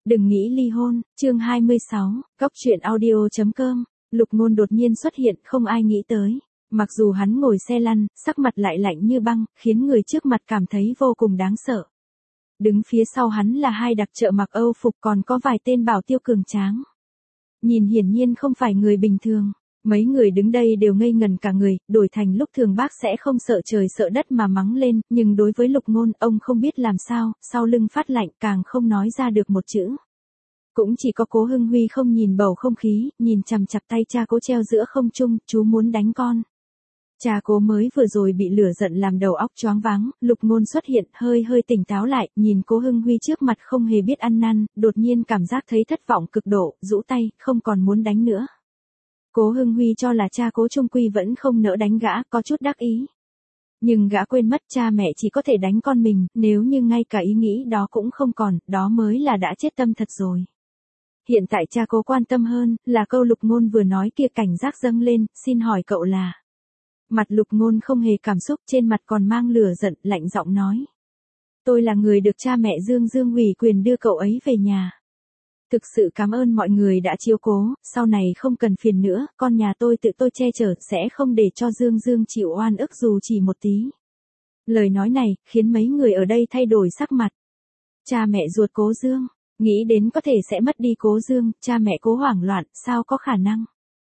Đừng nghĩ ly hôn, chương 26, góc truyện audio.com, Lục Ngôn đột nhiên xuất hiện không ai nghĩ tới. Mặc dù hắn ngồi xe lăn, sắc mặt lại lạnh như băng, khiến người trước mặt cảm thấy vô cùng đáng sợ. Đứng phía sau hắn là hai đặc trợ mặc Âu phục còn có vài tên bảo tiêu cường tráng. Nhìn hiển nhiên không phải người bình thường. Mấy người đứng đây đều ngây ngần cả người, đổi thành lúc thường bác sẽ không sợ trời sợ đất mà mắng lên, nhưng đối với Lục Ngôn, ông không biết làm sao, sau lưng phát lạnh càng không nói ra được một chữ. Cũng chỉ có Cố Hưng Huy không nhìn bầu không khí, nhìn chằm chằm tay cha Cố treo giữa không trung, chú muốn đánh con. Cha Cố mới vừa rồi bị lửa giận làm đầu óc choáng váng, Lục Ngôn xuất hiện hơi tỉnh táo lại, nhìn Cố Hưng Huy trước mặt không hề biết ăn năn, đột nhiên cảm giác thấy thất vọng cực độ, rũ tay, không còn muốn đánh nữa. Cố Hưng Huy cho là cha Cố trung quy vẫn không nỡ đánh gã, có chút đắc ý. Nhưng gã quên mất cha mẹ chỉ có thể đánh con mình, nếu như ngay cả ý nghĩ đó cũng không còn, đó mới là đã chết tâm thật rồi. Hiện tại cha Cố quan tâm hơn, là câu Lục Ngôn vừa nói kia, cảnh giác dâng lên, xin hỏi cậu là. Mặt Lục Ngôn không hề cảm xúc, trên mặt còn mang lửa giận, lạnh giọng nói. Tôi là người được cha mẹ Dương ủy quyền đưa cậu ấy về nhà. Thực sự cảm ơn mọi người đã chiếu cố, sau này không cần phiền nữa, con nhà tôi tự tôi che chở, sẽ không để cho Dương chịu oan ức dù chỉ một tí. Lời nói này, khiến mấy người ở đây thay đổi sắc mặt. Cha mẹ ruột Cố Dương, nghĩ đến có thể sẽ mất đi Cố Dương, cha mẹ Cố hoảng loạn, sao có khả năng.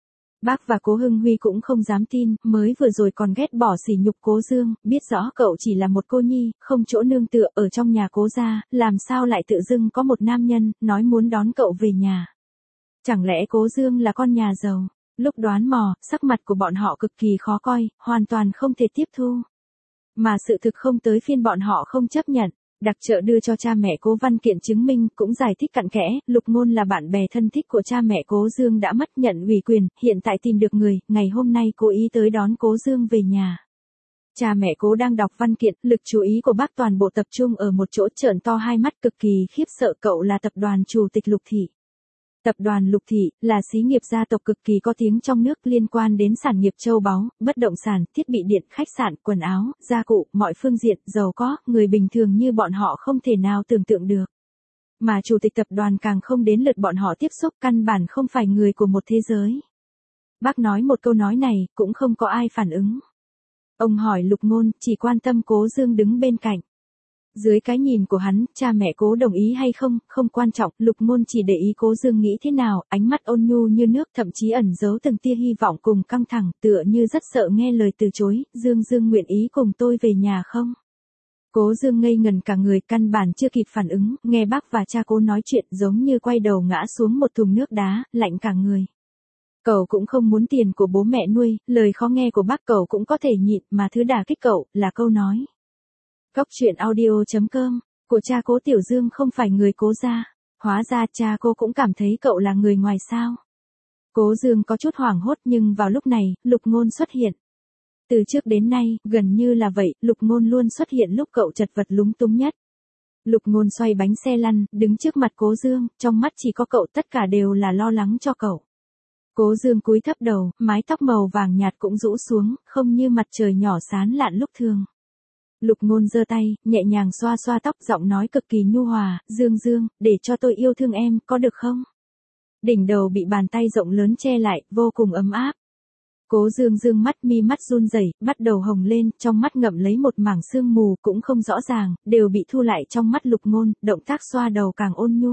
Bác và Cố Hưng Huy cũng không dám tin, mới vừa rồi còn ghét bỏ sỉ nhục Cố Dương, biết rõ cậu chỉ là một cô nhi, không chỗ nương tựa ở trong nhà Cố gia, làm sao lại tự dưng có một nam nhân, nói muốn đón cậu về nhà. Chẳng lẽ Cố Dương là con nhà giàu? Lúc đoán mò, sắc mặt của bọn họ cực kỳ khó coi, hoàn toàn không thể tiếp thu. Mà sự thực không tới phiên bọn họ không chấp nhận. Đặc trợ đưa cho cha mẹ Cố văn kiện chứng minh, cũng giải thích cặn kẽ, Lục Ngôn là bạn bè thân thích của cha mẹ Cố Dương đã mất nhận ủy quyền, hiện tại tìm được người, ngày hôm nay cố ý tới đón Cố Dương về nhà. Cha mẹ Cố đang đọc văn kiện, lực chú ý của bác toàn bộ tập trung ở một chỗ, trợn to hai mắt cực kỳ khiếp sợ. Cậu là tập đoàn chủ tịch Lục Thị. Tập đoàn Lục Thị là xí nghiệp gia tộc cực kỳ có tiếng trong nước, liên quan đến sản nghiệp châu báu, bất động sản, thiết bị điện, khách sạn, quần áo, gia cụ, mọi phương diện, giàu có, người bình thường như bọn họ không thể nào tưởng tượng được. Mà chủ tịch tập đoàn càng không đến lượt bọn họ tiếp xúc, căn bản không phải người của một thế giới. Bác nói một câu nói này, cũng không có ai phản ứng. Ông hỏi Lục Ngôn, chỉ quan tâm Cố Dương đứng bên cạnh. Dưới cái nhìn của hắn, cha mẹ Cố đồng ý hay không, không quan trọng, Lục Ngôn chỉ để ý Cố Dương nghĩ thế nào, ánh mắt ôn nhu như nước, thậm chí ẩn giấu từng tia hy vọng cùng căng thẳng, tựa như rất sợ nghe lời từ chối. Dương nguyện ý cùng tôi về nhà không? Cố Dương ngây ngần cả người, căn bản chưa kịp phản ứng, nghe bác và cha Cố nói chuyện giống như quay đầu ngã xuống một thùng nước đá, lạnh cả người. Cậu cũng không muốn tiền của bố mẹ nuôi, lời khó nghe của bác cậu cũng có thể nhịn, mà thứ đả kích cậu, là câu nói. Góc truyện audio.com, của cha Cố Tiểu Dương không phải người Cố gia, hóa ra cha Cố cũng cảm thấy cậu là người ngoài sao. Cố Dương có chút hoảng hốt, nhưng vào lúc này, Lục Ngôn xuất hiện. Từ trước đến nay, gần như là vậy, Lục Ngôn luôn xuất hiện lúc cậu chật vật lúng túng nhất. Lục Ngôn xoay bánh xe lăn, đứng trước mặt Cố Dương, trong mắt chỉ có cậu, tất cả đều là lo lắng cho cậu. Cố Dương cúi thấp đầu, mái tóc màu vàng nhạt cũng rũ xuống, không như mặt trời nhỏ sáng lạn lúc thường. Lục Ngôn giơ tay, nhẹ nhàng xoa xoa tóc, giọng nói cực kỳ nhu hòa, Dương, để cho tôi yêu thương em, có được không? Đỉnh đầu bị bàn tay rộng lớn che lại, vô cùng ấm áp. Cố Dương dương mắt, mi mắt run rẩy, bắt đầu hồng lên, trong mắt ngậm lấy một mảng sương mù cũng không rõ ràng, đều bị thu lại trong mắt Lục Ngôn, động tác xoa đầu càng ôn nhu.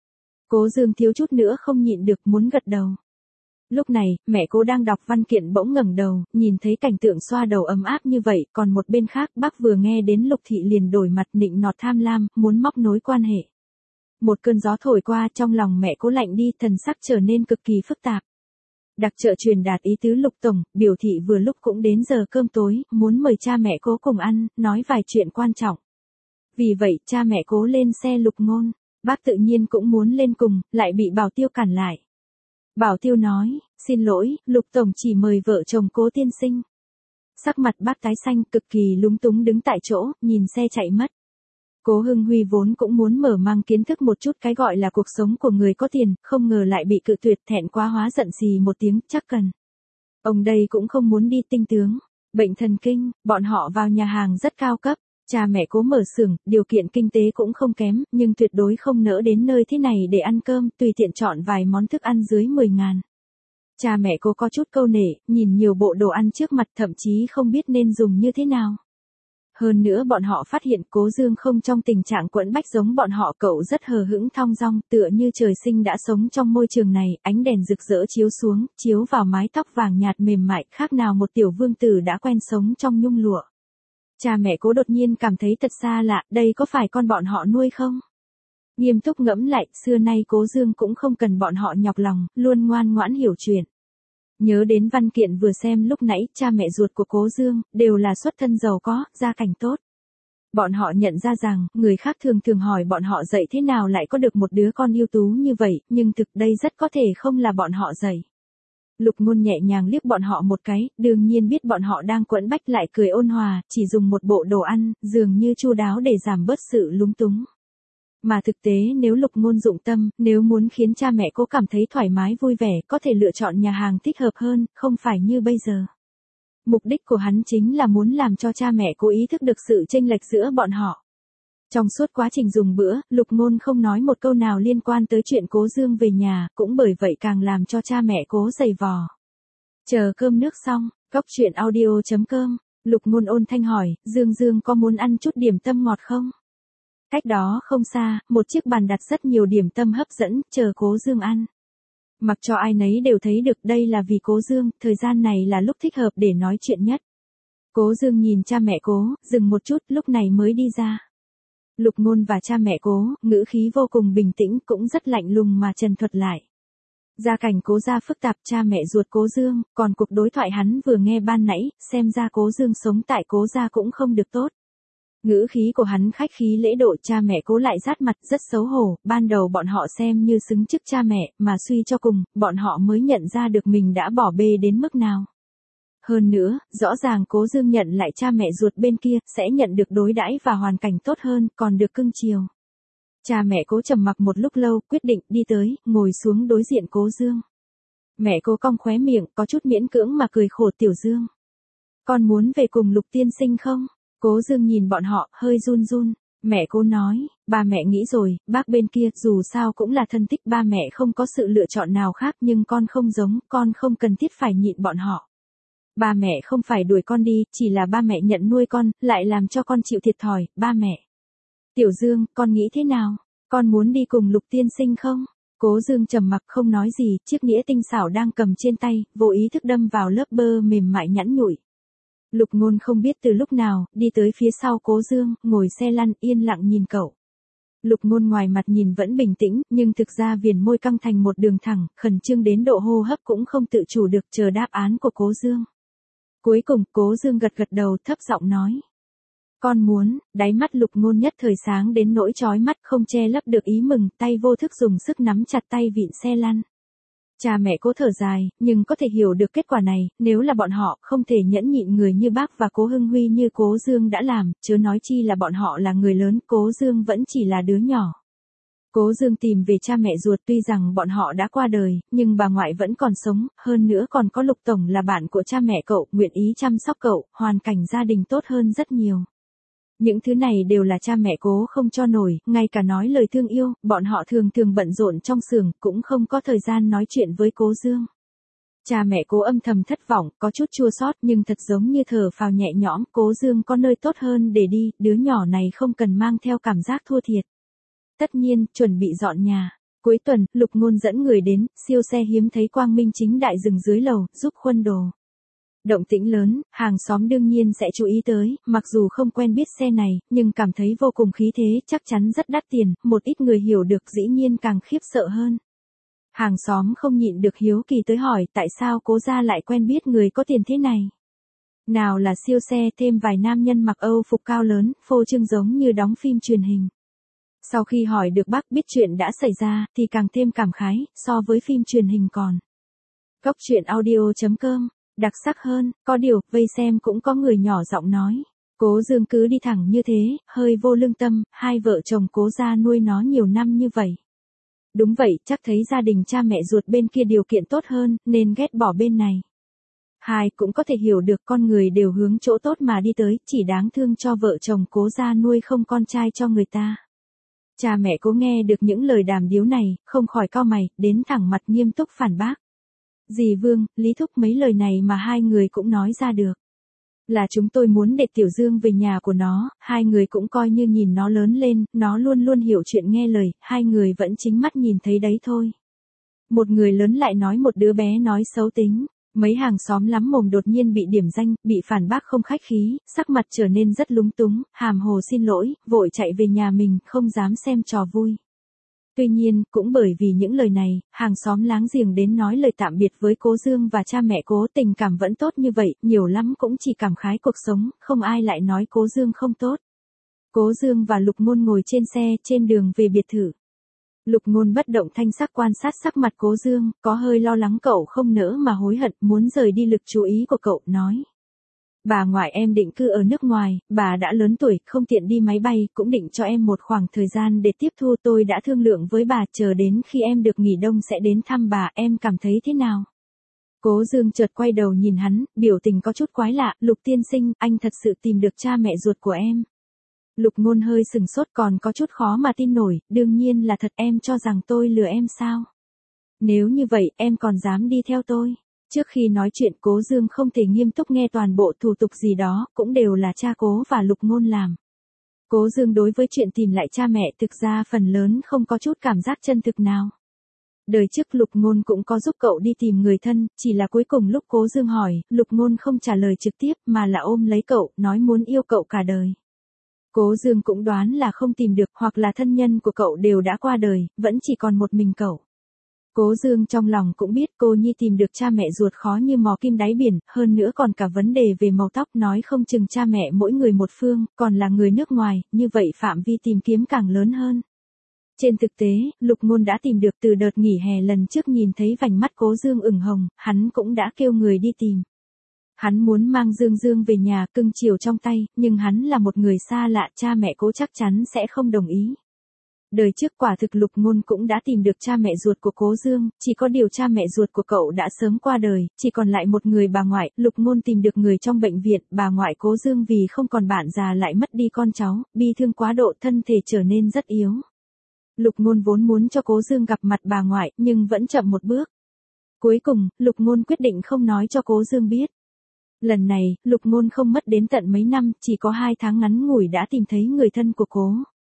Cố Dương thiếu chút nữa không nhịn được muốn gật đầu. Lúc này, mẹ Cố đang đọc văn kiện bỗng ngẩng đầu, nhìn thấy cảnh tượng xoa đầu ấm áp như vậy, còn một bên khác, bác vừa nghe đến Lục Thị liền đổi mặt, nịnh nọt tham lam, muốn móc nối quan hệ. Một cơn gió thổi qua, trong lòng mẹ Cố lạnh đi, thần sắc trở nên cực kỳ phức tạp. Đặc trợ truyền đạt ý tứ Lục tổng, biểu thị vừa lúc cũng đến giờ cơm tối, muốn mời cha mẹ Cố cùng ăn, nói vài chuyện quan trọng. Vì vậy, cha mẹ Cố lên xe Lục Ngôn, bác tự nhiên cũng muốn lên cùng, lại bị Bảo Tiêu cản lại. Bảo Tiêu nói, xin lỗi, Lục tổng chỉ mời vợ chồng Cố tiên sinh. Sắc mặt bác tái xanh, cực kỳ lúng túng đứng tại chỗ, nhìn xe chạy mất. Cố Hưng Huy vốn cũng muốn mở mang kiến thức một chút cái gọi là cuộc sống của người có tiền, không ngờ lại bị cự tuyệt, thẹn quá hóa giận xì một tiếng, chắc cần. Ông đây cũng không muốn đi tinh tướng, bệnh thần kinh, bọn họ vào nhà hàng rất cao cấp, Cha mẹ Cố mở xưởng, điều kiện kinh tế cũng không kém, nhưng tuyệt đối không nỡ đến nơi thế này để ăn cơm, tùy tiện chọn vài món thức ăn dưới 10.000. Cha mẹ Cố có chút câu nể, nhìn nhiều bộ đồ ăn trước mặt thậm chí không biết nên dùng như thế nào. Hơn nữa bọn họ phát hiện Cố Dương không trong tình trạng quẫn bách giống bọn họ, cậu rất hờ hững thong dong, tựa như trời sinh đã sống trong môi trường này, ánh đèn rực rỡ chiếu xuống, chiếu vào mái tóc vàng nhạt mềm mại, khác nào một tiểu vương tử đã quen sống trong nhung lụa. Cha mẹ Cố đột nhiên cảm thấy thật xa lạ, đây có phải con bọn họ nuôi không? Nghiêm túc ngẫm lại, xưa nay Cố Dương cũng không cần bọn họ nhọc lòng, luôn ngoan ngoãn hiểu chuyện. Nhớ đến văn kiện vừa xem lúc nãy, cha mẹ ruột của Cố Dương, đều là xuất thân giàu có, gia cảnh tốt. Bọn họ nhận ra rằng, người khác thường thường hỏi bọn họ dạy thế nào lại có được một đứa con ưu tú như vậy, nhưng thực đây rất có thể không là bọn họ dạy. Lục Ngôn nhẹ nhàng liếc bọn họ một cái, đương nhiên biết bọn họ đang quẫn bách lại cười ôn hòa, chỉ dùng một bộ đồ ăn, dường như chu đáo để giảm bớt sự lúng túng. Mà thực tế nếu Lục Ngôn dụng tâm, nếu muốn khiến cha mẹ Cố cảm thấy thoải mái vui vẻ, có thể lựa chọn nhà hàng thích hợp hơn, không phải như bây giờ. Mục đích của hắn chính là muốn làm cho cha mẹ Cố ý thức được sự chênh lệch giữa bọn họ. Trong suốt quá trình dùng bữa, Lục Ngôn không nói một câu nào liên quan tới chuyện Cố Dương về nhà, cũng bởi vậy càng làm cho cha mẹ Cố giày vò. Chờ cơm nước xong, Cóc Truyện Audio.com, Lục Ngôn ôn thanh hỏi, Dương có muốn ăn chút điểm tâm ngọt không? Cách đó không xa, một chiếc bàn đặt rất nhiều điểm tâm hấp dẫn, chờ Cố Dương ăn. Mặc cho ai nấy đều thấy được đây là vì Cố Dương, thời gian này là lúc thích hợp để nói chuyện nhất. Cố Dương nhìn cha mẹ Cố, dừng một chút, lúc này mới đi ra. Lục Ngôn và cha mẹ Cố, ngữ khí vô cùng bình tĩnh, cũng rất lạnh lùng mà trần thuật lại. Gia cảnh Cố gia phức tạp, cha mẹ ruột Cố Dương, còn cuộc đối thoại hắn vừa nghe ban nãy, xem ra Cố Dương sống tại Cố gia cũng không được tốt. Ngữ khí của hắn khách khí lễ độ, cha mẹ Cố lại rát mặt rất xấu hổ, ban đầu bọn họ xem như xứng chức cha mẹ, mà suy cho cùng, bọn họ mới nhận ra được mình đã bỏ bê đến mức nào. Hơn nữa, rõ ràng Cố Dương nhận lại cha mẹ ruột bên kia, sẽ nhận được đối đãi và hoàn cảnh tốt hơn, còn được cưng chiều. Cha mẹ Cố trầm mặc một lúc lâu, quyết định đi tới, ngồi xuống đối diện Cố Dương. Mẹ Cố cong khóe miệng, có chút miễn cưỡng mà cười khổ, Tiểu Dương. Con muốn về cùng Lục tiên sinh không? Cố Dương nhìn bọn họ, hơi run run. Mẹ Cố nói, ba mẹ nghĩ rồi, bác bên kia dù sao cũng là thân thích, ba mẹ không có sự lựa chọn nào khác, nhưng con không giống, con không cần thiết phải nhịn bọn họ. Ba mẹ không phải đuổi con đi, chỉ là ba mẹ nhận nuôi con, lại làm cho con chịu thiệt thòi, ba mẹ. Tiểu Dương, con nghĩ thế nào? Con muốn đi cùng Lục tiên sinh không? Cố Dương trầm mặc không nói gì, chiếc nĩa tinh xảo đang cầm trên tay, vô ý thức đâm vào lớp bơ mềm mại nhẵn nhụi. Lục Ngôn không biết từ lúc nào, đi tới phía sau Cố Dương, ngồi xe lăn, yên lặng nhìn cậu. Lục Ngôn ngoài mặt nhìn vẫn bình tĩnh, nhưng thực ra viền môi căng thành một đường thẳng, khẩn trương đến độ hô hấp cũng không tự chủ được, chờ đáp án của Cố Dương. Cuối cùng, Cố Dương gật gật đầu, thấp giọng nói. Con muốn, đáy mắt Lục Ngôn nhất thời sáng đến nỗi chói mắt, không che lấp được ý mừng, tay vô thức dùng sức nắm chặt tay vịn xe lăn. Cha mẹ Cố thở dài, nhưng có thể hiểu được kết quả này, nếu là bọn họ, không thể nhẫn nhịn người như bác và Cố Hưng Huy như Cố Dương đã làm, chớ nói chi là bọn họ là người lớn, Cố Dương vẫn chỉ là đứa nhỏ. Cố Dương tìm về cha mẹ ruột, tuy rằng bọn họ đã qua đời, nhưng bà ngoại vẫn còn sống, hơn nữa còn có Lục Tổng là bạn của cha mẹ cậu, nguyện ý chăm sóc cậu, hoàn cảnh gia đình tốt hơn rất nhiều. Những thứ này đều là cha mẹ Cố không cho nổi, ngay cả nói lời thương yêu, bọn họ thường thường bận rộn trong xưởng, cũng không có thời gian nói chuyện với Cố Dương. Cha mẹ Cố âm thầm thất vọng, có chút chua xót, nhưng thật giống như thở phào nhẹ nhõm, Cố Dương có nơi tốt hơn để đi, đứa nhỏ này không cần mang theo cảm giác thua thiệt. Tất nhiên, chuẩn bị dọn nhà. Cuối tuần, Lục Ngôn dẫn người đến, siêu xe hiếm thấy quang minh chính đại dừng dưới lầu, giúp khuân đồ. Động tĩnh lớn, hàng xóm đương nhiên sẽ chú ý tới, mặc dù không quen biết xe này, nhưng cảm thấy vô cùng khí thế, chắc chắn rất đắt tiền, một ít người hiểu được dĩ nhiên càng khiếp sợ hơn. Hàng xóm không nhịn được hiếu kỳ tới hỏi tại sao Cố gia lại quen biết người có tiền thế này. Nào là siêu xe, thêm vài nam nhân mặc Âu phục cao lớn, phô trương giống như đóng phim truyền hình. Sau khi hỏi được bác biết chuyện đã xảy ra, thì càng thêm cảm khái, so với phim truyền hình còn. Cóc Truyện Audio.com, đặc sắc hơn, có điều, vây xem cũng có người nhỏ giọng nói. Cố Dương cứ đi thẳng như thế, hơi vô lương tâm, hai vợ chồng Cố gia nuôi nó nhiều năm như vậy. Đúng vậy, chắc thấy gia đình cha mẹ ruột bên kia điều kiện tốt hơn, nên ghét bỏ bên này. Hai cũng có thể hiểu được con người đều hướng chỗ tốt mà đi tới, chỉ đáng thương cho vợ chồng Cố gia nuôi không con trai cho người ta. Cha mẹ Cố nghe được những lời đàm điếu này, không khỏi cau mày, đến thẳng mặt nghiêm túc phản bác. Dì Vương, Lý Thúc mấy lời này mà hai người cũng nói ra được. Là chúng tôi muốn để Tiểu Dương về nhà của nó, hai người cũng coi như nhìn nó lớn lên, nó luôn luôn hiểu chuyện nghe lời, hai người vẫn chính mắt nhìn thấy đấy thôi. Một người lớn lại nói một đứa bé nói xấu tính. Mấy hàng xóm lắm mồm đột nhiên bị điểm danh, bị phản bác không khách khí, sắc mặt trở nên rất lúng túng, hàm hồ xin lỗi, vội chạy về nhà mình, không dám xem trò vui. Tuy nhiên, cũng bởi vì những lời này, hàng xóm láng giềng đến nói lời tạm biệt với Cố Dương và cha mẹ Cố, tình cảm vẫn tốt như vậy, nhiều lắm cũng chỉ cảm khái cuộc sống, không ai lại nói Cố Dương không tốt. Cố Dương và Lục Ngôn ngồi trên xe, trên đường về biệt thự. Lục Ngôn bất động thanh sắc quan sát sắc mặt Cố Dương, có hơi lo lắng cậu không nỡ mà hối hận, muốn rời đi lực chú ý của cậu, nói. Bà ngoại em định cư ở nước ngoài, bà đã lớn tuổi, không tiện đi máy bay, cũng định cho em một khoảng thời gian để tiếp thu, tôi đã thương lượng với bà, chờ đến khi em được nghỉ đông sẽ đến thăm bà, em cảm thấy thế nào? Cố Dương chợt quay đầu nhìn hắn, biểu tình có chút quái lạ, Lục tiên sinh, anh thật sự tìm được cha mẹ ruột của em. Lục Ngôn hơi sừng sốt, còn có chút khó mà tin nổi, đương nhiên là thật, em cho rằng tôi lừa em sao? Nếu như vậy, em còn dám đi theo tôi? Trước khi nói chuyện Cố Dương không thể nghiêm túc nghe toàn bộ thủ tục gì đó, cũng đều là cha Cố và Lục Ngôn làm. Cố Dương đối với chuyện tìm lại cha mẹ thực ra phần lớn không có chút cảm giác chân thực nào. Đời trước Lục Ngôn cũng có giúp cậu đi tìm người thân, chỉ là cuối cùng lúc Cố Dương hỏi, Lục Ngôn không trả lời trực tiếp mà là ôm lấy cậu, nói muốn yêu cậu cả đời. Cố Dương cũng đoán là không tìm được, hoặc là thân nhân của cậu đều đã qua đời, vẫn chỉ còn một mình cậu. Cố Dương trong lòng cũng biết cô Nhi tìm được cha mẹ ruột khó như mò kim đáy biển, hơn nữa còn cả vấn đề về màu tóc, nói không chừng cha mẹ mỗi người một phương, còn là người nước ngoài, như vậy phạm vi tìm kiếm càng lớn hơn. Trên thực tế, Lục Ngôn đã tìm được từ đợt nghỉ hè lần trước, nhìn thấy vành mắt Cố Dương ửng hồng, hắn cũng đã kêu người đi tìm. Hắn muốn mang Dương Dương về nhà cưng chiều trong tay, nhưng hắn là một người xa lạ, cha mẹ Cố chắc chắn sẽ không đồng ý. Đời trước quả thực Lục Ngôn cũng đã tìm được cha mẹ ruột của Cố Dương, chỉ có điều cha mẹ ruột của cậu đã sớm qua đời, chỉ còn lại một người bà ngoại. Lục Ngôn tìm được người trong bệnh viện, bà ngoại Cố Dương vì không còn bạn già lại mất đi con cháu, bi thương quá độ, thân thể trở nên rất yếu. Lục Ngôn vốn muốn cho Cố Dương gặp mặt bà ngoại, nhưng vẫn chậm một bước. Cuối cùng, Lục Ngôn quyết định không nói cho Cố Dương biết. Lần này, Lục Ngôn không mất đến tận mấy năm, chỉ có 2 tháng ngắn ngủi đã tìm thấy người thân của Cố.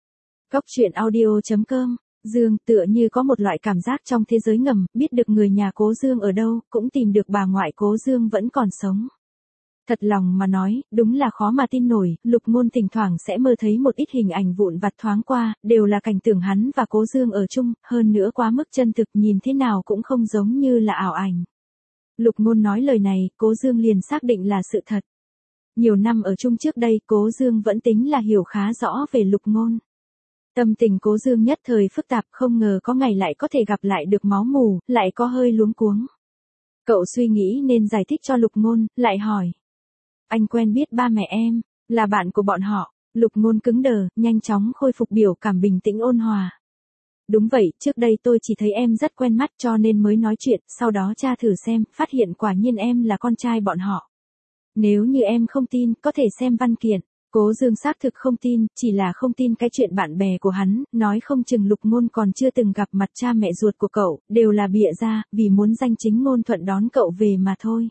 Góc truyện audio.com, Dương tựa như có một loại cảm giác trong thế giới ngầm, biết được người nhà Cố Dương ở đâu, cũng tìm được bà ngoại Cố Dương vẫn còn sống. Thật lòng mà nói, đúng là khó mà tin nổi, Lục Ngôn thỉnh thoảng sẽ mơ thấy một ít hình ảnh vụn vặt thoáng qua, đều là cảnh tưởng hắn và Cố Dương ở chung, hơn nữa quá mức chân thực, nhìn thế nào cũng không giống như là ảo ảnh. Lục Ngôn nói lời này, Cố Dương liền xác định là sự thật. Nhiều năm ở chung trước đây, Cố Dương vẫn tính là hiểu khá rõ về Lục Ngôn. Tâm tình Cố Dương nhất thời phức tạp, không ngờ có ngày lại có thể gặp lại được máu mù, lại có hơi luống cuống. Cậu suy nghĩ nên giải thích cho Lục Ngôn, lại hỏi. Anh quen biết ba mẹ em, là bạn của bọn họ. Lục Ngôn cứng đờ, nhanh chóng khôi phục biểu cảm bình tĩnh ôn hòa. Đúng vậy, trước đây tôi chỉ thấy em rất quen mắt cho nên mới nói chuyện, sau đó tra thử xem, phát hiện quả nhiên em là con trai bọn họ. Nếu như em không tin, có thể xem văn kiện. Cố Dương xác thực không tin, chỉ là không tin cái chuyện bạn bè của hắn, nói không chừng Lục Ngôn còn chưa từng gặp mặt cha mẹ ruột của cậu, đều là bịa ra, vì muốn danh chính ngôn thuận đón cậu về mà thôi.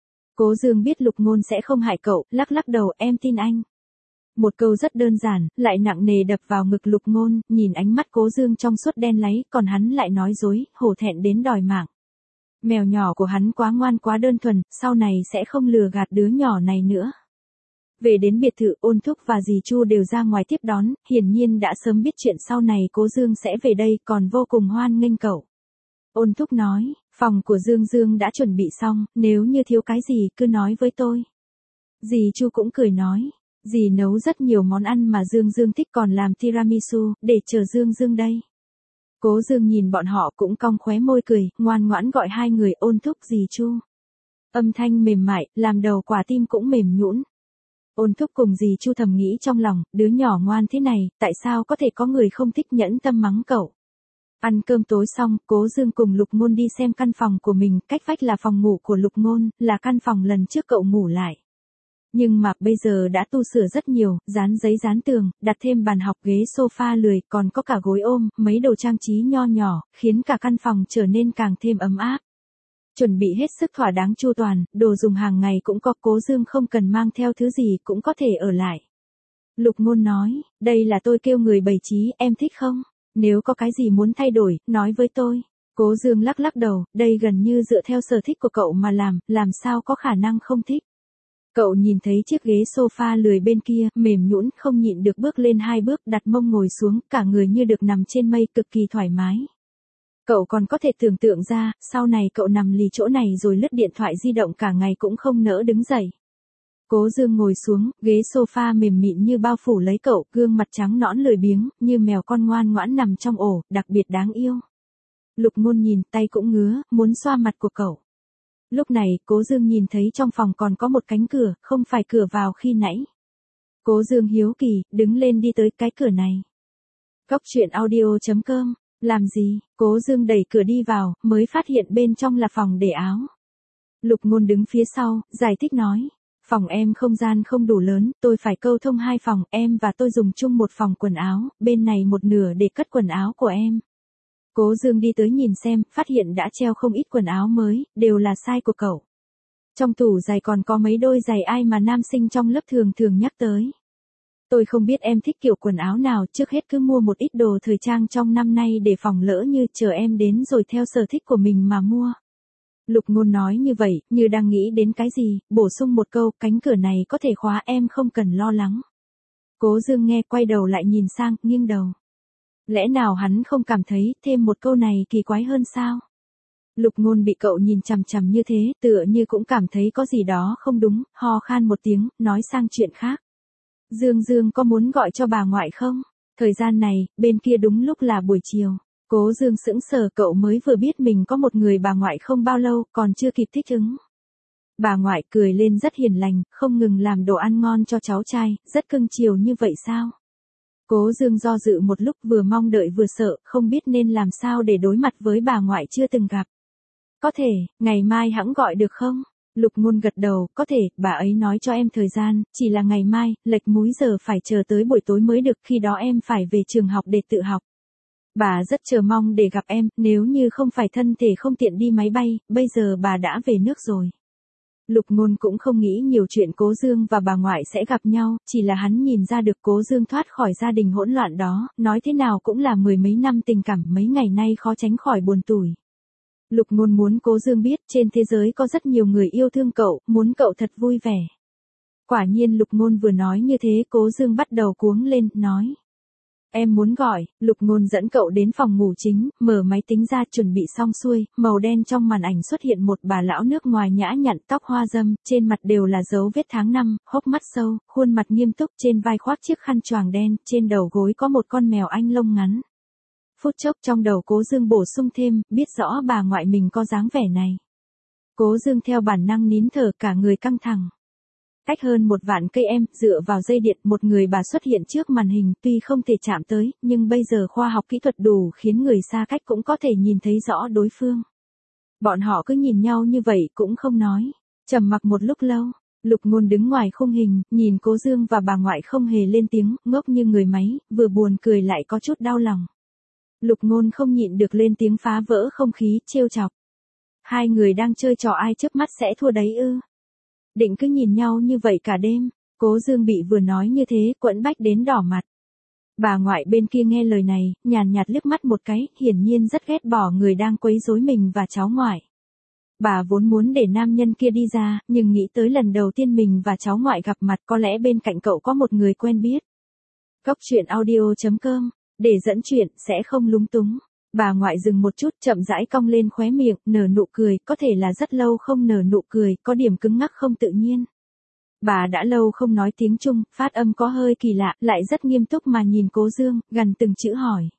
Cố Dương biết Lục Ngôn sẽ không hại cậu, lắc lắc đầu, em tin anh. Một câu rất đơn giản, lại nặng nề đập vào ngực Lục Ngôn, nhìn ánh mắt Cố Dương trong suốt đen láy, còn hắn lại nói dối, hổ thẹn đến đòi mạng. Mèo nhỏ của hắn quá ngoan quá đơn thuần, sau này sẽ không lừa gạt đứa nhỏ này nữa. Về đến biệt thự, Ôn Thúc và dì Chu đều ra ngoài tiếp đón, hiển nhiên đã sớm biết chuyện sau này Cố Dương sẽ về đây, còn vô cùng hoan nghênh cậu. Ôn Thúc nói, phòng của Dương Dương đã chuẩn bị xong, nếu như thiếu cái gì cứ nói với tôi. Dì Chu cũng cười nói, dì nấu rất nhiều món ăn mà Dương Dương thích, còn làm tiramisu, để chờ Dương Dương đây. Cố Dương nhìn bọn họ cũng cong khóe môi cười, ngoan ngoãn gọi hai người Ôn Thúc dì Chu. Âm thanh mềm mại, làm đầu quả tim cũng mềm nhũn. Ôn Thúc cùng dì Chu thầm nghĩ trong lòng, đứa nhỏ ngoan thế này, tại sao có thể có người không thích nhẫn tâm mắng cậu. Ăn cơm tối xong, Cố Dương cùng Lục Ngôn đi xem căn phòng của mình, cách vách là phòng ngủ của Lục Ngôn, là căn phòng lần trước cậu ngủ lại. Nhưng mà bây giờ đã tu sửa rất nhiều, dán giấy dán tường, đặt thêm bàn học ghế sofa lười, còn có cả gối ôm, mấy đồ trang trí nho nhỏ, khiến cả căn phòng trở nên càng thêm ấm áp. Chuẩn bị hết sức thỏa đáng chu toàn, đồ dùng hàng ngày cũng có, Cố Dương không cần mang theo thứ gì cũng có thể ở lại. Lục Ngôn nói, đây là tôi kêu người bày trí, em thích không? Nếu có cái gì muốn thay đổi, nói với tôi. Cố Dương lắc lắc đầu, đây gần như dựa theo sở thích của cậu mà làm sao có khả năng không thích. Cậu nhìn thấy chiếc ghế sofa lười bên kia, mềm nhũn, không nhịn được bước lên 2 bước, đặt mông ngồi xuống, cả người như được nằm trên mây, cực kỳ thoải mái. Cậu còn có thể tưởng tượng ra, sau này cậu nằm lì chỗ này rồi lướt điện thoại di động cả ngày cũng không nỡ đứng dậy. Cố Dương ngồi xuống, ghế sofa mềm mịn như bao phủ lấy cậu, gương mặt trắng nõn lười biếng, như mèo con ngoan ngoãn nằm trong ổ, đặc biệt đáng yêu. Lục Ngôn nhìn, tay cũng ngứa, muốn xoa mặt của cậu. Lúc này, Cố Dương nhìn thấy trong phòng còn có một cánh cửa, không phải cửa vào khi nãy. Cố Dương hiếu kỳ, đứng lên đi tới cái cửa này. Góc truyện audio.com, làm gì? Cố Dương đẩy cửa đi vào, mới phát hiện bên trong là phòng để áo. Lục Ngôn đứng phía sau, giải thích nói. Phòng em không gian không đủ lớn, tôi phải câu thông 2 phòng, em và tôi dùng chung một phòng quần áo, bên này một nửa để cất quần áo của em. Cố Dương đi tới nhìn xem, phát hiện đã treo không ít quần áo mới, đều là size của cậu. Trong tủ giày còn có mấy đôi giày ai mà nam sinh trong lớp thường thường nhắc tới. Tôi không biết em thích kiểu quần áo nào, trước hết cứ mua một ít đồ thời trang trong năm nay để phòng lỡ như chờ em đến rồi theo sở thích của mình mà mua. Lục Ngôn nói như vậy, như đang nghĩ đến cái gì, bổ sung một câu, cánh cửa này có thể khóa, em không cần lo lắng. Cố Dương nghe, quay đầu lại nhìn sang, nghiêng đầu. Lẽ nào hắn không cảm thấy thêm một câu này kỳ quái hơn sao? Lục Ngôn bị cậu nhìn chằm chằm như thế, tựa như cũng cảm thấy có gì đó không đúng, ho khan một tiếng, nói sang chuyện khác. Dương có muốn gọi cho bà ngoại không? Thời gian này, bên kia đúng lúc là buổi chiều. Cố Dương sững sờ, cậu mới vừa biết mình có một người bà ngoại không bao lâu, còn chưa kịp thích ứng. Bà ngoại cười lên rất hiền lành, không ngừng làm đồ ăn ngon cho cháu trai, rất cưng chiều như vậy sao? Cố Dương do dự một lúc, vừa mong đợi vừa sợ, không biết nên làm sao để đối mặt với bà ngoại chưa từng gặp. Có thể, ngày mai hẵng gọi được không? Lục Ngôn gật đầu, có thể, bà ấy nói cho em thời gian, chỉ là ngày mai, lệch múi giờ phải chờ tới buổi tối mới được, khi đó em phải về trường học để tự học. Bà rất chờ mong để gặp em, nếu như không phải thân thể không tiện đi máy bay, bây giờ bà đã về nước rồi. Lục Ngôn cũng không nghĩ nhiều chuyện Cố Dương và bà ngoại sẽ gặp nhau, chỉ là hắn nhìn ra được Cố Dương thoát khỏi gia đình hỗn loạn đó, nói thế nào cũng là 10 mấy năm tình cảm, mấy ngày nay khó tránh khỏi buồn tủi. Lục Ngôn muốn Cố Dương biết trên thế giới có rất nhiều người yêu thương cậu, muốn cậu thật vui vẻ. Quả nhiên Lục Ngôn vừa nói như thế, Cố Dương bắt đầu cuống lên, nói. Em muốn gọi. Lục Ngôn dẫn cậu đến phòng ngủ chính, mở máy tính ra, chuẩn bị xong xuôi, màu đen trong màn ảnh xuất hiện một bà lão nước ngoài nhã nhặn, tóc hoa râm, trên mặt đều là dấu vết tháng năm, hốc mắt sâu, khuôn mặt nghiêm túc, trên vai khoác chiếc khăn choàng đen, trên đầu gối có một con mèo Anh lông ngắn. Phút chốc trong đầu Cố Dương bổ sung thêm, biết rõ bà ngoại mình có dáng vẻ này. Cố Dương theo bản năng nín thở, cả người căng thẳng. Cách hơn 1 vạn cây em, dựa vào dây điện, một người bà xuất hiện trước màn hình, tuy không thể chạm tới, nhưng bây giờ khoa học kỹ thuật đủ khiến người xa cách cũng có thể nhìn thấy rõ đối phương. Bọn họ cứ nhìn nhau như vậy cũng không nói. Trầm mặc một lúc lâu, Lục Ngôn đứng ngoài khung hình, nhìn Cố Dương và bà ngoại không hề lên tiếng, ngốc như người máy, vừa buồn cười lại có chút đau lòng. Lục Ngôn không nhịn được lên tiếng phá vỡ không khí, trêu chọc. Hai người đang chơi trò ai chớp mắt sẽ thua đấy ư? Định cứ nhìn nhau như vậy cả đêm. Cố Dương bị vừa nói như thế, quẫn bách đến đỏ mặt. Bà ngoại bên kia nghe lời này, nhàn nhạt liếc mắt một cái, hiển nhiên rất ghét bỏ người đang quấy rối mình và cháu ngoại. Bà vốn muốn để nam nhân kia đi ra, nhưng nghĩ tới lần đầu tiên mình và cháu ngoại gặp mặt, có lẽ bên cạnh cậu có một người quen biết. Góc truyện audio.com, để dẫn chuyện, sẽ không lúng túng. Bà ngoại dừng một chút, chậm rãi cong lên khóe miệng, nở nụ cười, có thể là rất lâu không nở nụ cười, có điểm cứng ngắc không tự nhiên. Bà đã lâu không nói tiếng Trung, phát âm có hơi kỳ lạ, lại rất nghiêm túc mà nhìn Cố Dương, gần từng chữ hỏi.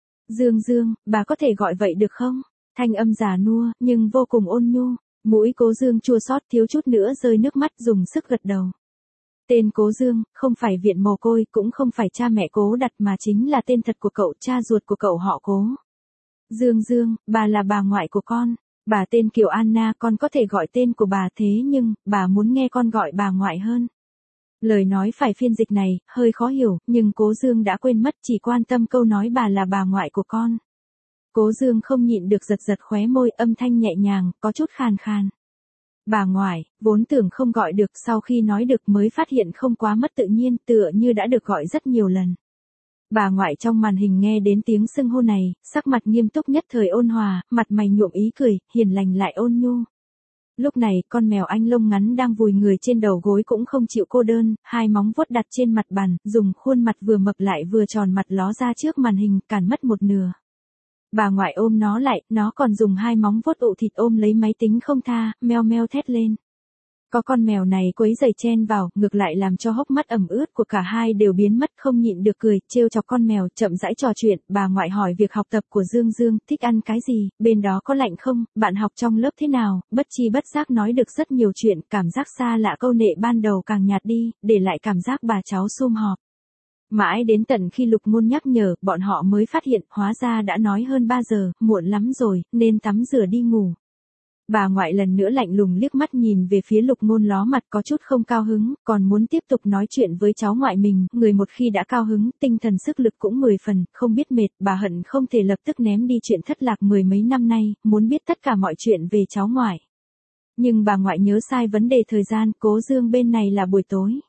Dương, bà có thể gọi vậy được không? Thanh âm già nua, nhưng vô cùng ôn nhu. Mũi Cố Dương chua xót, thiếu chút nữa rơi nước mắt, dùng sức gật đầu. Tên Cố Dương, không phải viện mồ côi, cũng không phải cha mẹ Cố đặt mà chính là tên thật của cậu, cha ruột của cậu họ Cố. Dương Dương, bà là bà ngoại của con. Bà tên Kiều Anna, con có thể gọi tên của bà thế nhưng, bà muốn nghe con gọi bà ngoại hơn. Lời nói phải phiên dịch này, hơi khó hiểu, nhưng Cố Dương đã quên mất chỉ quan tâm câu nói bà là bà ngoại của con. Cố Dương không nhịn được giật giật khóe môi, âm thanh nhẹ nhàng, có chút khàn khàn. Bà ngoại, vốn tưởng không gọi được, sau khi nói được mới phát hiện không quá mất tự nhiên, tựa như đã được gọi rất nhiều lần. Bà ngoại trong màn hình nghe đến tiếng xưng hô này, sắc mặt nghiêm túc nhất thời ôn hòa, mặt mày nhuộm ý cười, hiền lành lại ôn nhu. Lúc này, con mèo Anh lông ngắn đang vùi người trên đầu gối cũng không chịu cô đơn, hai móng vuốt đặt trên mặt bàn, dùng khuôn mặt vừa mập lại vừa tròn mặt ló ra trước màn hình, cản mất một nửa. Bà ngoại ôm nó lại, nó còn dùng hai móng vuốt ụ thịt ôm lấy máy tính không tha, meo meo thét lên. Có con mèo này quấy giày chen vào, ngược lại làm cho hốc mắt ẩm ướt của cả hai đều biến mất, không nhịn được cười, trêu chọc con mèo, chậm rãi trò chuyện. Bà ngoại hỏi việc học tập của Dương Dương, thích ăn cái gì, bên đó có lạnh không, bạn học trong lớp thế nào, bất chi bất giác nói được rất nhiều chuyện, cảm giác xa lạ câu nệ ban đầu càng nhạt đi, để lại cảm giác bà cháu sum họp. Mãi đến tận khi Lục Ngôn nhắc nhở, bọn họ mới phát hiện, hóa ra đã nói hơn 3 giờ, muộn lắm rồi, nên tắm rửa đi ngủ. Bà ngoại lần nữa lạnh lùng liếc mắt nhìn về phía Lục Ngôn, ló mặt có chút không cao hứng, còn muốn tiếp tục nói chuyện với cháu ngoại mình, người một khi đã cao hứng, tinh thần sức lực cũng 10 phần, không biết mệt, bà hận không thể lập tức ném đi chuyện thất lạc mười mấy năm nay, muốn biết tất cả mọi chuyện về cháu ngoại. Nhưng bà ngoại nhớ sai vấn đề thời gian, Cố Dương bên này là buổi tối.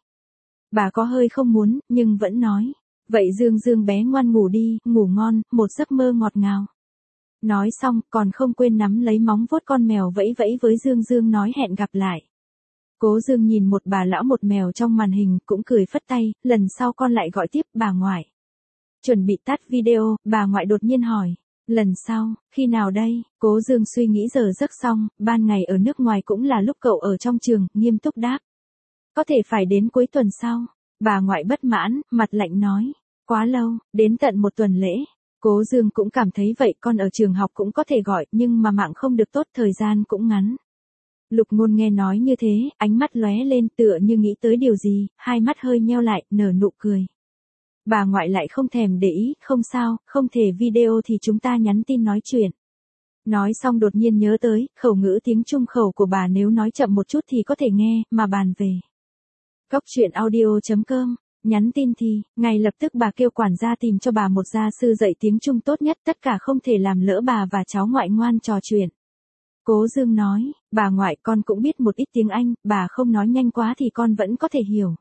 Bà có hơi không muốn, nhưng vẫn nói. Vậy Dương Dương bé ngoan ngủ đi, ngủ ngon, một giấc mơ ngọt ngào. Nói xong, còn không quên nắm lấy móng vuốt con mèo vẫy vẫy với Dương Dương nói hẹn gặp lại. Cố Dương nhìn một bà lão một mèo trong màn hình, cũng cười phất tay, lần sau con lại gọi tiếp, bà ngoại. Chuẩn bị tắt video, bà ngoại đột nhiên hỏi. Lần sau, khi nào đây? Cố Dương suy nghĩ giờ giấc xong, ban ngày ở nước ngoài cũng là lúc cậu ở trong trường, nghiêm túc đáp. Có thể phải đến cuối tuần sau. Bà ngoại bất mãn, mặt lạnh nói. Quá lâu, đến tận một tuần lễ. Cố Dương cũng cảm thấy vậy, con ở trường học cũng có thể gọi, nhưng mà mạng không được tốt, thời gian cũng ngắn. Lục Ngôn nghe nói như thế, ánh mắt lóe lên tựa như nghĩ tới điều gì, hai mắt hơi nheo lại, nở nụ cười. Bà ngoại lại không thèm để ý, không sao, không thể video thì chúng ta nhắn tin nói chuyện. Nói xong đột nhiên nhớ tới, khẩu ngữ tiếng Trung khẩu của bà nếu nói chậm một chút thì có thể nghe, mà bàn về. Goctruyện.audio.com, nhắn tin thì, ngay lập tức bà kêu quản gia tìm cho bà một gia sư dạy tiếng Trung tốt nhất, tất cả không thể làm lỡ bà và cháu ngoại ngoan trò chuyện. Cố Dương nói, bà ngoại con cũng biết một ít tiếng Anh, bà không nói nhanh quá thì con vẫn có thể hiểu.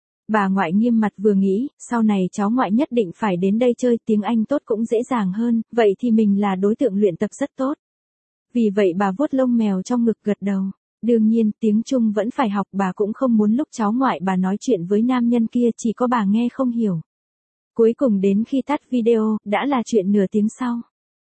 Bà ngoại nghiêm mặt vừa nghĩ, sau này cháu ngoại nhất định phải đến đây chơi, tiếng Anh tốt cũng dễ dàng hơn, vậy thì mình là đối tượng luyện tập rất tốt. Vì vậy bà vuốt lông mèo trong ngực gật đầu. Đương nhiên, tiếng Trung vẫn phải học, bà cũng không muốn lúc cháu ngoại bà nói chuyện với nam nhân kia chỉ có bà nghe không hiểu. Cuối cùng đến khi tắt video, đã là chuyện nửa tiếng sau.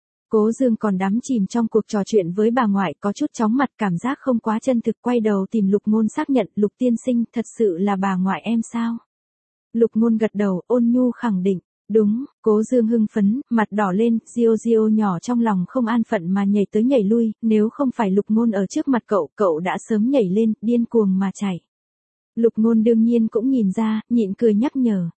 Cố Dương còn đắm chìm trong cuộc trò chuyện với bà ngoại, có chút chóng mặt, cảm giác không quá chân thực, quay đầu tìm Lục Ngôn xác nhận, Lục tiên sinh, thật sự là bà ngoại em sao? Lục Ngôn gật đầu, ôn nhu khẳng định. Đúng, Cố Dương hưng phấn, mặt đỏ lên, Diêu nhỏ trong lòng không an phận mà nhảy tới nhảy lui, nếu không phải Lục Ngôn ở trước mặt cậu, cậu đã sớm nhảy lên, điên cuồng mà chạy. Lục Ngôn đương nhiên cũng nhìn ra, nhịn cười nhắc nhở.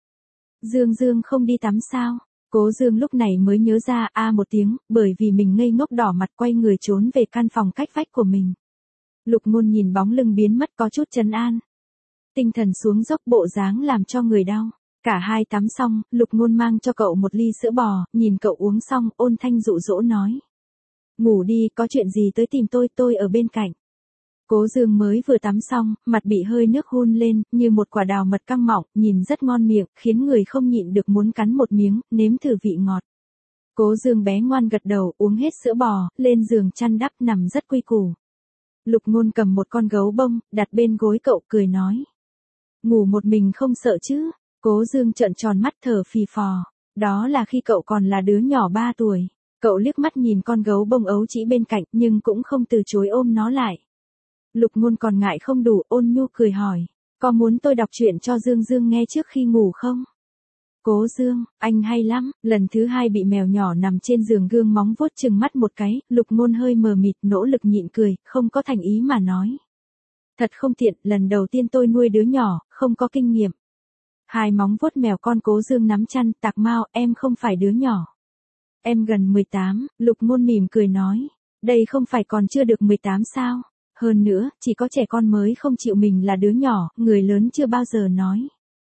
Dương không đi tắm sao? Cố Dương lúc này mới nhớ ra, một tiếng, bởi vì mình ngây ngốc đỏ mặt quay người trốn về căn phòng cách vách của mình. Lục Ngôn nhìn bóng lưng biến mất có chút trấn an. Tinh thần xuống dốc, bộ dáng làm cho người đau. Cả hai tắm xong, Lục Ngôn mang cho cậu một ly sữa bò, nhìn cậu uống xong, ôn thanh dụ dỗ nói. Ngủ đi, có chuyện gì tới tìm tôi ở bên cạnh. Cố Dương mới vừa tắm xong, mặt bị hơi nước hun lên, như một quả đào mật căng mọng, nhìn rất ngon miệng, khiến người không nhịn được muốn cắn một miếng, nếm thử vị ngọt. Cố Dương bé ngoan gật đầu, uống hết sữa bò, lên giường chăn đắp nằm rất quy củ. Lục Ngôn cầm một con gấu bông, đặt bên gối cậu, cười nói. Ngủ một mình không sợ chứ? Cố Dương trợn tròn mắt thở phì phò. Đó là khi cậu còn là đứa nhỏ 3 tuổi. Cậu liếc mắt nhìn con gấu bông ấu trĩ bên cạnh, nhưng cũng không từ chối ôm nó lại. Lục Ngôn còn ngại không đủ, ôn nhu cười hỏi. Có muốn tôi đọc truyện cho Dương nghe trước khi ngủ không? Cố Dương, anh hay lắm. Lần thứ 2 bị mèo nhỏ nằm trên giường gương móng vuốt chừng mắt một cái, Lục Ngôn hơi mờ mịt, nỗ lực nhịn cười, không có thành ý mà nói. Thật không tiện, lần đầu tiên tôi nuôi đứa nhỏ, không có kinh nghiệm. Hai móng vuốt mèo con Cố Dương nắm chăn, tạc mau, em không phải đứa nhỏ. Em gần 18, Lục Ngôn mỉm cười nói. Đây không phải còn chưa được 18 sao? Hơn nữa, chỉ có trẻ con mới không chịu mình là đứa nhỏ, người lớn chưa bao giờ nói.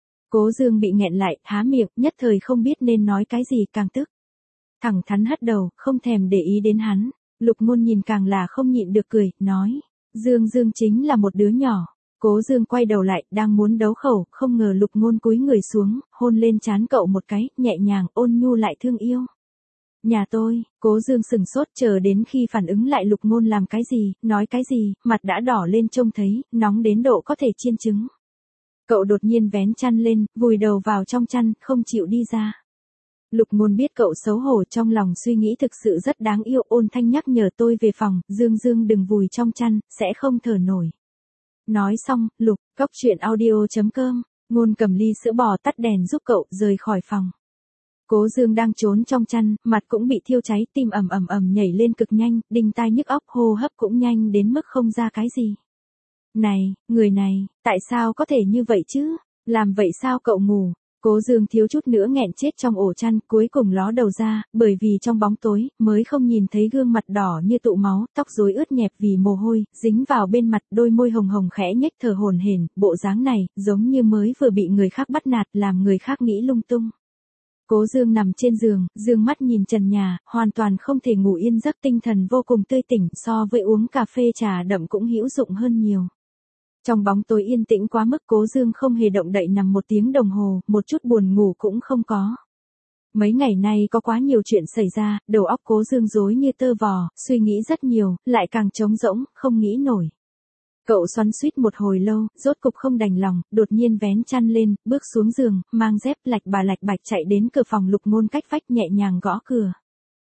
Cố Dương bị nghẹn lại, há miệng, nhất thời không biết nên nói cái gì, càng tức. Thẳng thắn hất đầu, không thèm để ý đến hắn. Lục Ngôn nhìn càng là không nhịn được cười, nói. Dương Dương chính là một đứa nhỏ. Cố Dương quay đầu lại, đang muốn đấu khẩu, không ngờ Lục Ngôn cúi người xuống, hôn lên trán cậu một cái, nhẹ nhàng, ôn nhu lại thương yêu. Nhà tôi, Cố Dương sừng sốt chờ đến khi phản ứng lại Lục Ngôn làm cái gì, nói cái gì, mặt đã đỏ lên trông thấy, nóng đến độ có thể chiên trứng. Cậu đột nhiên vén chăn lên, vùi đầu vào trong chăn, không chịu đi ra. Lục Ngôn biết cậu xấu hổ trong lòng suy nghĩ thực sự rất đáng yêu, ôn thanh nhắc nhở tôi về phòng, Dương Dương đừng vùi trong chăn, sẽ không thở nổi. Nói xong, Cóc truyện audio.com, Ngôn cầm ly sữa bò tắt đèn giúp cậu rời khỏi phòng. Cố Dương đang trốn trong chăn, mặt cũng bị thiêu cháy, tim ầm ầm ầm nhảy lên cực nhanh, đinh tai nhức óc, hô hấp cũng nhanh đến mức không ra cái gì. Này, người này, tại sao có thể như vậy chứ? Làm vậy sao cậu ngủ? Cố Dương thiếu chút nữa nghẹn chết trong ổ chăn, cuối cùng ló đầu ra, bởi vì trong bóng tối, mới không nhìn thấy gương mặt đỏ như tụ máu, tóc rối ướt nhẹp vì mồ hôi, dính vào bên mặt, đôi môi hồng hồng khẽ nhếch thở hổn hển, bộ dáng này, giống như mới vừa bị người khác bắt nạt, làm người khác nghĩ lung tung. Cố Dương nằm trên giường, dương mắt nhìn trần nhà, hoàn toàn không thể ngủ yên giấc, tinh thần vô cùng tươi tỉnh, so với uống cà phê trà đậm cũng hữu dụng hơn nhiều. Trong bóng tối yên tĩnh quá mức, Cố Dương không hề động đậy nằm 1 tiếng đồng hồ, một chút buồn ngủ cũng không có. Mấy ngày nay có quá nhiều chuyện xảy ra, đầu óc Cố Dương rối như tơ vò, suy nghĩ rất nhiều, lại càng trống rỗng, không nghĩ nổi. Cậu xoắn xuýt một hồi lâu, rốt cục không đành lòng, đột nhiên vén chăn lên, bước xuống giường, mang dép lạch bạch chạy đến cửa phòng Lục Ngôn cách vách nhẹ nhàng gõ cửa.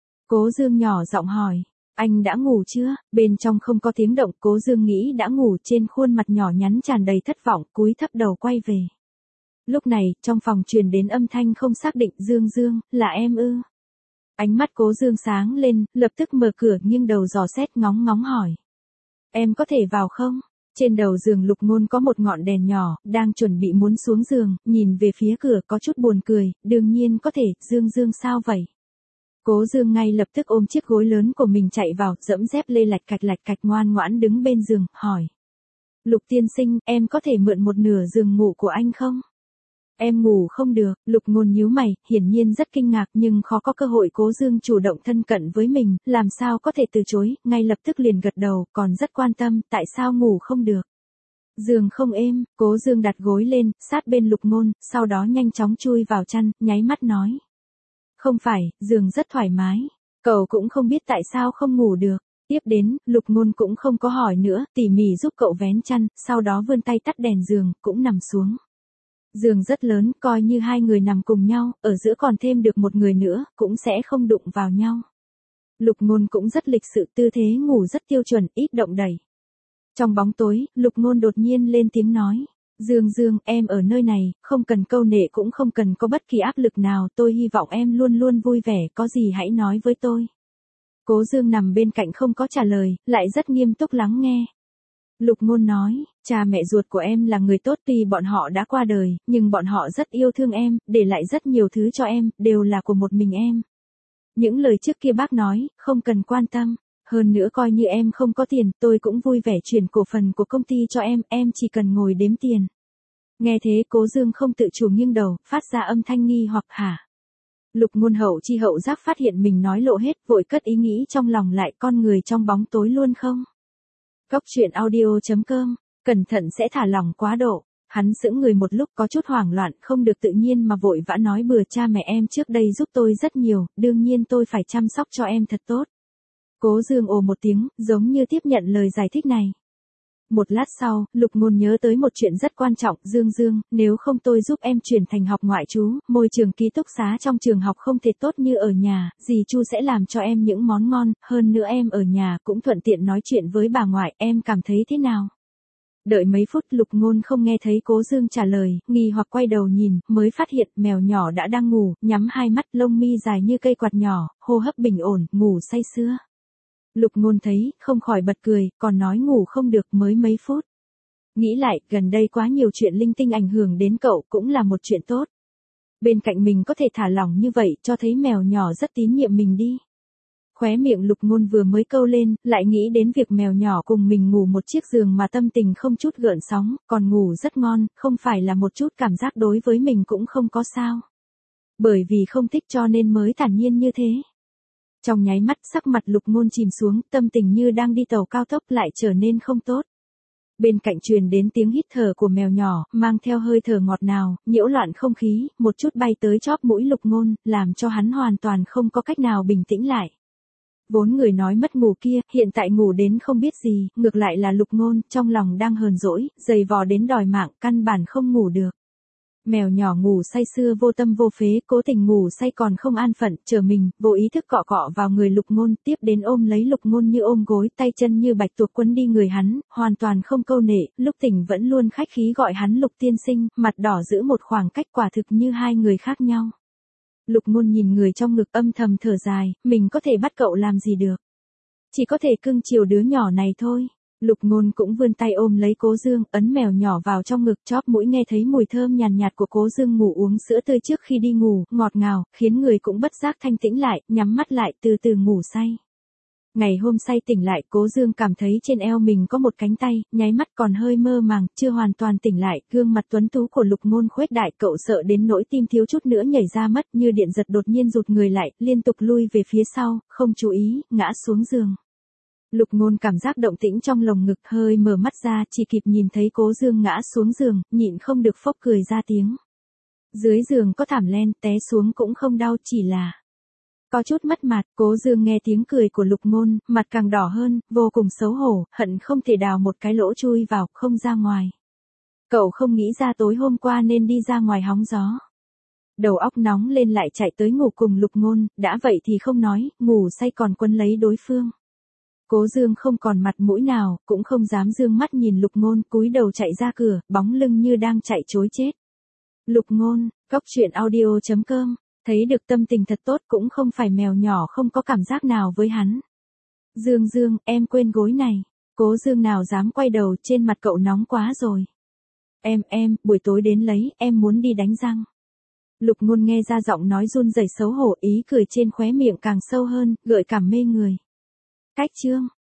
Cố Dương nhỏ giọng hỏi. Anh đã ngủ chưa? Bên trong không có tiếng động, Cố Dương nghĩ đã ngủ, trên khuôn mặt nhỏ nhắn tràn đầy thất vọng, cúi thấp đầu quay về. Lúc này, trong phòng truyền đến âm thanh không xác định, Dương Dương, là em ư? Ánh mắt Cố Dương sáng lên, lập tức mở cửa nghiêng đầu dò xét ngóng ngóng hỏi. Em có thể vào không? Trên đầu giường Lục Ngôn có một ngọn đèn nhỏ, đang chuẩn bị muốn xuống giường, nhìn về phía cửa có chút buồn cười, đương nhiên có thể, Dương Dương sao vậy? Cố Dương ngay lập tức ôm chiếc gối lớn của mình chạy vào, dẫm dép lê lạch cạch ngoan ngoãn đứng bên giường, hỏi. Lục tiên sinh, em có thể mượn một nửa giường ngủ của anh không? Em ngủ không được, Lục Ngôn nhíu mày, hiển nhiên rất kinh ngạc nhưng khó có cơ hội Cố Dương chủ động thân cận với mình, làm sao có thể từ chối, ngay lập tức liền gật đầu, còn rất quan tâm, tại sao ngủ không được. Giường không êm, Cố Dương đặt gối lên, sát bên Lục Ngôn, sau đó nhanh chóng chui vào chăn, nháy mắt nói. Không phải, giường rất thoải mái. Cậu cũng không biết tại sao không ngủ được. Tiếp đến, Lục Ngôn cũng không có hỏi nữa, tỉ mỉ giúp cậu vén chăn, sau đó vươn tay tắt đèn giường, cũng nằm xuống. Giường rất lớn, coi như 2 người nằm cùng nhau, ở giữa còn thêm được một người nữa, cũng sẽ không đụng vào nhau. Lục Ngôn cũng rất lịch sự, tư thế ngủ rất tiêu chuẩn, ít động đẩy. Trong bóng tối, Lục Ngôn đột nhiên lên tiếng nói. Dương Dương, em ở nơi này, không cần câu nệ cũng không cần có bất kỳ áp lực nào, tôi hy vọng em luôn luôn vui vẻ, có gì hãy nói với tôi. Cố Dương nằm bên cạnh không có trả lời, lại rất nghiêm túc lắng nghe. Lục Ngôn nói, cha mẹ ruột của em là người tốt, tuy bọn họ đã qua đời, nhưng bọn họ rất yêu thương em, để lại rất nhiều thứ cho em, đều là của một mình em. Những lời trước kia bác nói, không cần quan tâm. Hơn nữa coi như em không có tiền, tôi cũng vui vẻ chuyển cổ phần của công ty cho em chỉ cần ngồi đếm tiền. Nghe thế Cố Dương không tự chủ nghiêng đầu, phát ra âm thanh nghi hoặc hả. Lục Ngôn hậu chi hậu giác phát hiện mình nói lộ hết, vội cất ý nghĩ trong lòng lại, con người trong bóng tối luôn không? Cóc truyện audio.com, cẩn thận sẽ thả lỏng quá độ. Hắn sững người một lúc có chút hoảng loạn, không được tự nhiên mà vội vã nói bừa, cha mẹ em trước đây giúp tôi rất nhiều, đương nhiên tôi phải chăm sóc cho em thật tốt. Cố Dương ồ một tiếng, giống như tiếp nhận lời giải thích này. Một lát sau, Lục Ngôn nhớ tới một chuyện rất quan trọng, Dương Dương, nếu không tôi giúp em chuyển thành học ngoại trú, môi trường ký túc xá trong trường học không thể tốt như ở nhà, dì Chu sẽ làm cho em những món ngon, hơn nữa em ở nhà cũng thuận tiện nói chuyện với bà ngoại, em cảm thấy thế nào? Đợi mấy phút Lục Ngôn không nghe thấy Cố Dương trả lời, nghi hoặc quay đầu nhìn, mới phát hiện mèo nhỏ đã đang ngủ, nhắm hai mắt, lông mi dài như cây quạt nhỏ, hô hấp bình ổn, ngủ say sưa. Lục Ngôn thấy, không khỏi bật cười, còn nói ngủ không được mới mấy phút. Nghĩ lại, gần đây quá nhiều chuyện linh tinh ảnh hưởng đến cậu cũng là một chuyện tốt. Bên cạnh mình có thể thả lỏng như vậy cho thấy mèo nhỏ rất tín nhiệm mình đi. Khóe miệng Lục Ngôn vừa mới câu lên, lại nghĩ đến việc mèo nhỏ cùng mình ngủ một chiếc giường mà tâm tình không chút gợn sóng, còn ngủ rất ngon, không phải là một chút cảm giác đối với mình cũng không có sao. Bởi vì không thích cho nên mới thản nhiên như thế. Trong nháy mắt sắc mặt Lục Ngôn chìm xuống, tâm tình như đang đi tàu cao tốc lại trở nên không tốt. Bên cạnh truyền đến tiếng hít thở của mèo nhỏ, mang theo hơi thở ngọt ngào, nhiễu loạn không khí, một chút bay tới chóp mũi Lục Ngôn, làm cho hắn hoàn toàn không có cách nào bình tĩnh lại. Vốn người nói mất ngủ kia, hiện tại ngủ đến không biết gì, ngược lại là Lục Ngôn, trong lòng đang hờn dỗi, giày vò đến đòi mạng, căn bản không ngủ được. Mèo nhỏ ngủ say sưa vô tâm vô phế, cố tình ngủ say còn không an phận, chờ mình, vô ý thức cọ cọ vào người Lục Ngôn, tiếp đến ôm lấy Lục Ngôn như ôm gối, tay chân như bạch tuộc quấn đi người hắn, hoàn toàn không câu nệ, lúc tỉnh vẫn luôn khách khí gọi hắn Lục tiên sinh, mặt đỏ giữ một khoảng cách quả thực như hai người khác nhau. Lục Ngôn nhìn người trong ngực âm thầm thở dài, mình có thể bắt cậu làm gì được. Chỉ có thể cưng chiều đứa nhỏ này thôi. Lục Ngôn cũng vươn tay ôm lấy Cố Dương, ấn mèo nhỏ vào trong ngực, chóp mũi nghe thấy mùi thơm nhàn nhạt của Cố Dương ngủ uống sữa tươi trước khi đi ngủ, ngọt ngào, khiến người cũng bất giác thanh tĩnh lại, nhắm mắt lại, từ từ ngủ say. Ngày hôm say tỉnh lại, Cố Dương cảm thấy trên eo mình có một cánh tay, nháy mắt còn hơi mơ màng, chưa hoàn toàn tỉnh lại, gương mặt tuấn tú của Lục Ngôn khuếch đại, cậu sợ đến nỗi tim thiếu chút nữa nhảy ra mất, như điện giật đột nhiên rụt người lại, liên tục lui về phía sau, không chú ý, ngã xuống giường. Lục Ngôn cảm giác động tĩnh trong lồng ngực, hơi mở mắt ra, chỉ kịp nhìn thấy Cố Dương ngã xuống giường, nhịn không được phốc cười ra tiếng. Dưới giường có thảm len, té xuống cũng không đau, chỉ là có chút mất mặt. Cố Dương nghe tiếng cười của Lục Ngôn, mặt càng đỏ hơn, vô cùng xấu hổ, hận không thể đào một cái lỗ chui vào, không ra ngoài. Cậu không nghĩ ra tối hôm qua nên đi ra ngoài hóng gió. Đầu óc nóng lên lại chạy tới ngủ cùng Lục Ngôn, đã vậy thì không nói, ngủ say còn quấn lấy đối phương. Cố Dương không còn mặt mũi nào, cũng không dám dương mắt nhìn Lục Ngôn, cúi đầu chạy ra cửa, bóng lưng như đang chạy trối chết. Lục Ngôn, goctruyện audio.com, thấy được tâm tình thật tốt, cũng không phải mèo nhỏ không có cảm giác nào với hắn. Dương Dương, em quên gối này. Cố Dương nào dám quay đầu, trên mặt cậu nóng quá rồi. Em, buổi tối đến lấy, em muốn đi đánh răng. Lục Ngôn nghe ra giọng nói run rẩy xấu hổ, ý cười trên khóe miệng càng sâu hơn, gợi cảm mê người. Cách chương